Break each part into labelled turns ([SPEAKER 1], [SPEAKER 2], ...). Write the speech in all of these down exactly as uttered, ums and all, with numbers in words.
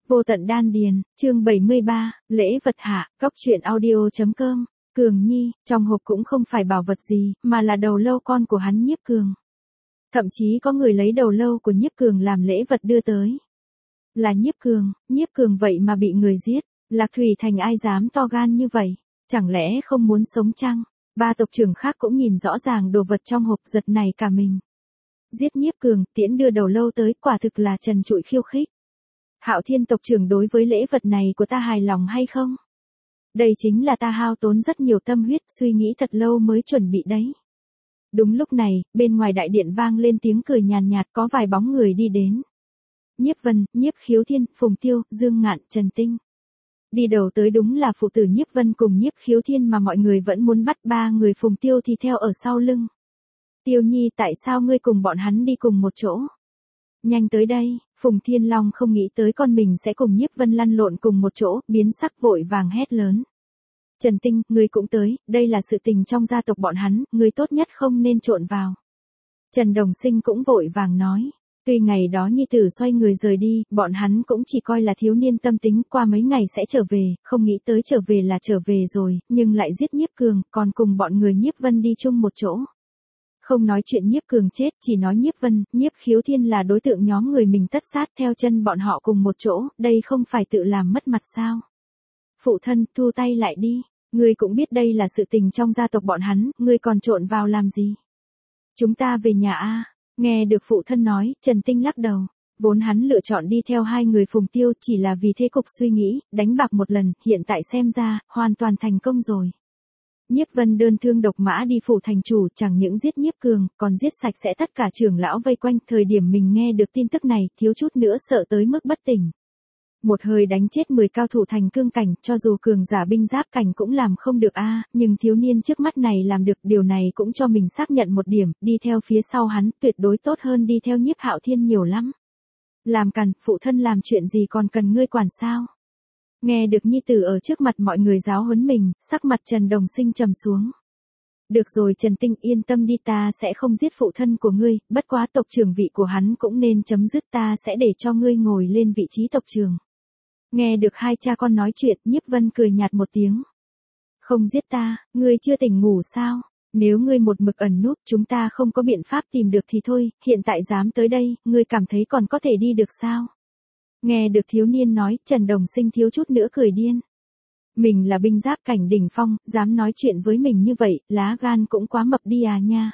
[SPEAKER 1] Vô tận đan điền, chương bảy mươi ba, lễ vật hạ, góc truyện audio.com, Cường Nhi, trong hộp cũng không phải bảo vật gì, mà là đầu lâu con của hắn Nhiếp Cường. Thậm chí có người lấy đầu lâu của Nhiếp Cường làm lễ vật đưa tới. Là Nhiếp Cường, Nhiếp Cường vậy mà bị người giết, Lạc Thủy Thành ai dám to gan như vậy, chẳng lẽ không muốn sống chăng? Ba tộc trưởng khác cũng nhìn rõ ràng đồ vật trong hộp giật này cả mình. Giết Nhiếp Cường, tiễn đưa đầu lâu tới, quả thực là trần trụi khiêu khích. Hạo Thiên tộc trưởng đối với lễ vật này của ta hài lòng hay không? Đây chính là ta hao tốn rất nhiều tâm huyết, suy nghĩ thật lâu mới chuẩn bị đấy. Đúng lúc này, bên ngoài đại điện vang lên tiếng cười nhàn nhạt, có vài bóng người đi đến. Nhiếp Vân, Nhiếp Khiếu Thiên, Phùng Tiêu, Dương Ngạn, Trần Tinh. Đi đầu tới đúng là phụ tử Nhiếp Vân cùng Nhiếp Khiếu Thiên mà mọi người vẫn muốn bắt, ba người Phùng Tiêu thì theo ở sau lưng. Tiêu Nhi, tại sao ngươi cùng bọn hắn đi cùng một chỗ? Nhanh tới đây, Phùng Thiên Long không nghĩ tới con mình sẽ cùng Nhiếp Vân lăn lộn cùng một chỗ, biến sắc vội vàng hét lớn. Trần Tinh, ngươi cũng tới, đây là sự tình trong gia tộc bọn hắn, ngươi tốt nhất không nên trộn vào. Trần Đồng Sinh cũng vội vàng nói. Tuy ngày đó nhi tử xoay người rời đi, bọn hắn cũng chỉ coi là thiếu niên tâm tính, qua mấy ngày sẽ trở về, không nghĩ tới trở về là trở về rồi, nhưng lại giết Nhiếp Cường, còn cùng bọn người Nhiếp Vân đi chung một chỗ. Không nói chuyện Nhiếp Cường chết, chỉ nói Nhiếp Vân, Nhiếp Khiếu Thiên là đối tượng nhóm người mình tất sát theo chân bọn họ cùng một chỗ, đây không phải tự làm mất mặt sao? Phụ thân, thu tay lại đi, ngươi cũng biết đây là sự tình trong gia tộc bọn hắn, ngươi còn trộn vào làm gì? Chúng ta về nhà a. Nghe được phụ thân nói, Trần Tinh lắc đầu. Vốn hắn lựa chọn đi theo hai người Phùng Tiêu chỉ là vì thế cục suy nghĩ, đánh bạc một lần, hiện tại xem ra, hoàn toàn thành công rồi. Nhiếp Vân đơn thương độc mã đi phủ thành chủ, chẳng những giết Nhiếp Cường, còn giết sạch sẽ tất cả trưởng lão vây quanh. Thời điểm mình nghe được tin tức này, thiếu chút nữa sợ tới mức bất tỉnh. Một hơi đánh chết mười cao thủ thành cương cảnh, cho dù cường giả binh giáp cảnh cũng làm không được a, nhưng thiếu niên trước mắt này làm được, điều này cũng cho mình xác nhận một điểm, đi theo phía sau hắn tuyệt đối tốt hơn đi theo Nhiếp Hạo Thiên nhiều lắm. Làm càn, phụ thân làm chuyện gì còn cần ngươi quản sao? Nghe được nhi tử ở trước mặt mọi người giáo huấn mình, sắc mặt Trần Đồng Sinh trầm xuống. Được rồi Trần Tinh, yên tâm đi, ta sẽ không giết phụ thân của ngươi, bất quá tộc trưởng vị của hắn cũng nên chấm dứt, ta sẽ để cho ngươi ngồi lên vị trí tộc trưởng. Nghe được hai cha con nói chuyện, Nhiếp Vân cười nhạt một tiếng. Không giết ta, ngươi chưa tỉnh ngủ sao? Nếu ngươi một mực ẩn núp, chúng ta không có biện pháp tìm được thì thôi, hiện tại dám tới đây, ngươi cảm thấy còn có thể đi được sao? Nghe được thiếu niên nói, Trần Đồng Sinh thiếu chút nữa cười điên. Mình là binh giáp cảnh đỉnh phong, dám nói chuyện với mình như vậy, lá gan cũng quá mập đi à nha.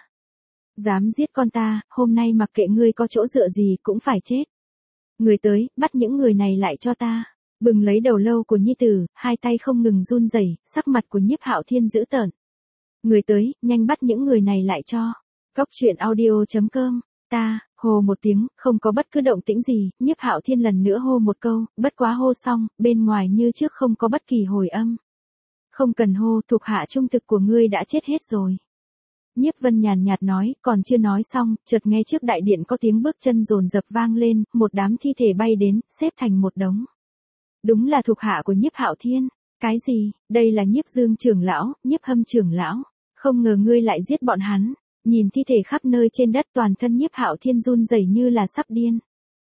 [SPEAKER 1] Dám giết con ta, hôm nay mặc kệ ngươi có chỗ dựa gì cũng phải chết. Người tới, bắt những người này lại cho ta. Bừng lấy đầu lâu của nhi tử, hai tay không ngừng run rẩy, sắc mặt của Nhiếp Hạo Thiên dữ tợn. Người tới, nhanh bắt những người này lại cho. Góc truyện audio.com, ta, hô một tiếng, không có bất cứ động tĩnh gì, Nhiếp Hạo Thiên lần nữa hô một câu, bất quá hô xong, bên ngoài như trước không có bất kỳ hồi âm. Không cần hô, thuộc hạ trung thực của ngươi đã chết hết rồi. Nhiếp Vân nhàn nhạt nói, còn chưa nói xong, chợt nghe trước đại điện có tiếng bước chân dồn dập vang lên, một đám thi thể bay đến, xếp thành một đống. Đúng là thuộc hạ của Nhiếp Hạo Thiên. Cái gì, đây là Nhiếp Dương trưởng lão, Nhiếp Hâm trưởng lão. Không ngờ ngươi lại giết bọn hắn. Nhìn thi thể khắp nơi trên đất, toàn thân Nhiếp Hạo Thiên run rẩy như là sắp điên.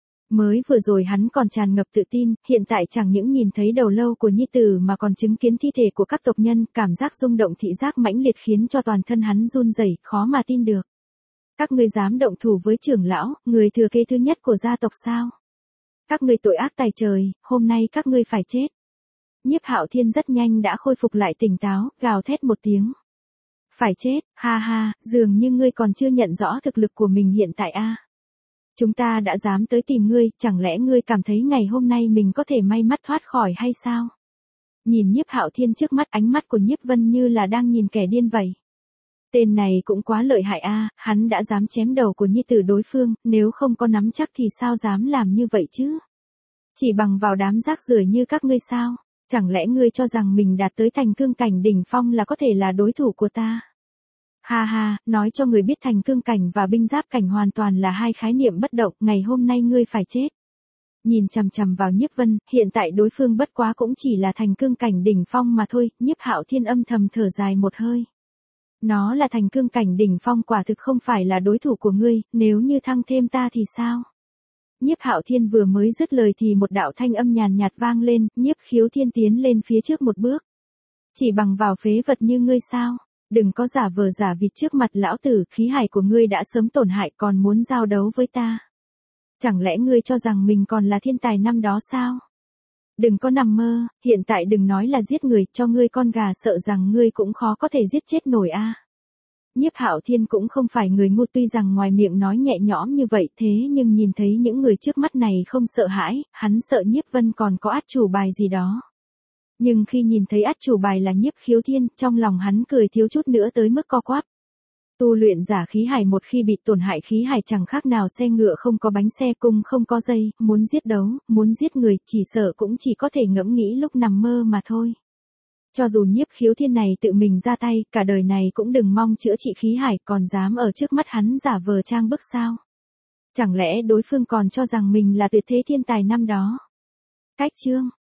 [SPEAKER 1] Mới vừa rồi hắn còn tràn ngập tự tin, hiện tại chẳng những nhìn thấy đầu lâu của nhi tử mà còn chứng kiến thi thể của các tộc nhân, cảm giác rung động thị giác mãnh liệt khiến cho toàn thân hắn run rẩy, khó mà tin được. Các ngươi dám động thủ với trưởng lão, người thừa kế thứ nhất của gia tộc sao? Các ngươi tội ác tày trời, hôm nay các ngươi phải chết. Nhiếp Hạo Thiên rất nhanh đã khôi phục lại tỉnh táo, gào thét một tiếng. Phải chết, ha ha, dường như ngươi còn chưa nhận rõ thực lực của mình hiện tại a. Chúng ta đã dám tới tìm ngươi, chẳng lẽ ngươi cảm thấy ngày hôm nay mình có thể may mắn thoát khỏi hay sao? Nhìn Nhiếp Hạo Thiên trước mắt, ánh mắt của Nhiếp Vân như là đang nhìn kẻ điên vậy. Tên này cũng quá lợi hại a, hắn đã dám chém đầu của nhi tử đối phương, nếu không có nắm chắc thì sao dám làm như vậy chứ? Chỉ bằng vào đám rác rưởi như các ngươi sao? Chẳng lẽ ngươi cho rằng mình đạt tới thành cương cảnh đỉnh phong là có thể là đối thủ của ta? Ha ha, nói cho người biết thành cương cảnh và binh giáp cảnh hoàn toàn là hai khái niệm bất động, ngày hôm nay ngươi phải chết. Nhìn chằm chằm vào Nhiếp Vân, hiện tại đối phương bất quá cũng chỉ là thành cương cảnh đỉnh phong mà thôi, Nhiếp Hạo Thiên âm thầm thở dài một hơi. Nó là thành cương cảnh đỉnh phong, quả thực không phải là đối thủ của ngươi, nếu như thăng thêm ta thì sao? Nhiếp Hạo Thiên vừa mới dứt lời thì một đạo thanh âm nhàn nhạt vang lên, Nhiếp Khiếu Thiên tiến lên phía trước một bước. Chỉ bằng vào phế vật như ngươi sao? Đừng có giả vờ giả vịt trước mặt lão tử, khí hải của ngươi đã sớm tổn hại còn muốn giao đấu với ta. Chẳng lẽ ngươi cho rằng mình còn là thiên tài năm đó sao? Đừng có nằm mơ, hiện tại đừng nói là giết người, cho ngươi con gà sợ rằng ngươi cũng khó có thể giết chết nổi a. Nhiếp Hạo Thiên cũng không phải người ngu, tuy rằng ngoài miệng nói nhẹ nhõm như vậy thế nhưng nhìn thấy những người trước mắt này không sợ hãi, hắn sợ Nhiếp Vân còn có át chủ bài gì đó. Nhưng khi nhìn thấy át chủ bài là Nhiếp Khiếu Thiên, trong lòng hắn cười thiếu chút nữa tới mức co quắp. Tu luyện giả khí hải một khi bị tổn hại, khí hải chẳng khác nào xe ngựa không có bánh, xe cung không có dây, muốn giết đấu, muốn giết người, chỉ sợ cũng chỉ có thể ngẫm nghĩ lúc nằm mơ mà thôi. Cho dù Nhiếp Khiếu Thiên này tự mình ra tay, cả đời này cũng đừng mong chữa trị khí hải, còn dám ở trước mắt hắn giả vờ trang bức sao? Chẳng lẽ đối phương còn cho rằng mình là tuyệt thế thiên tài năm đó? Cách chương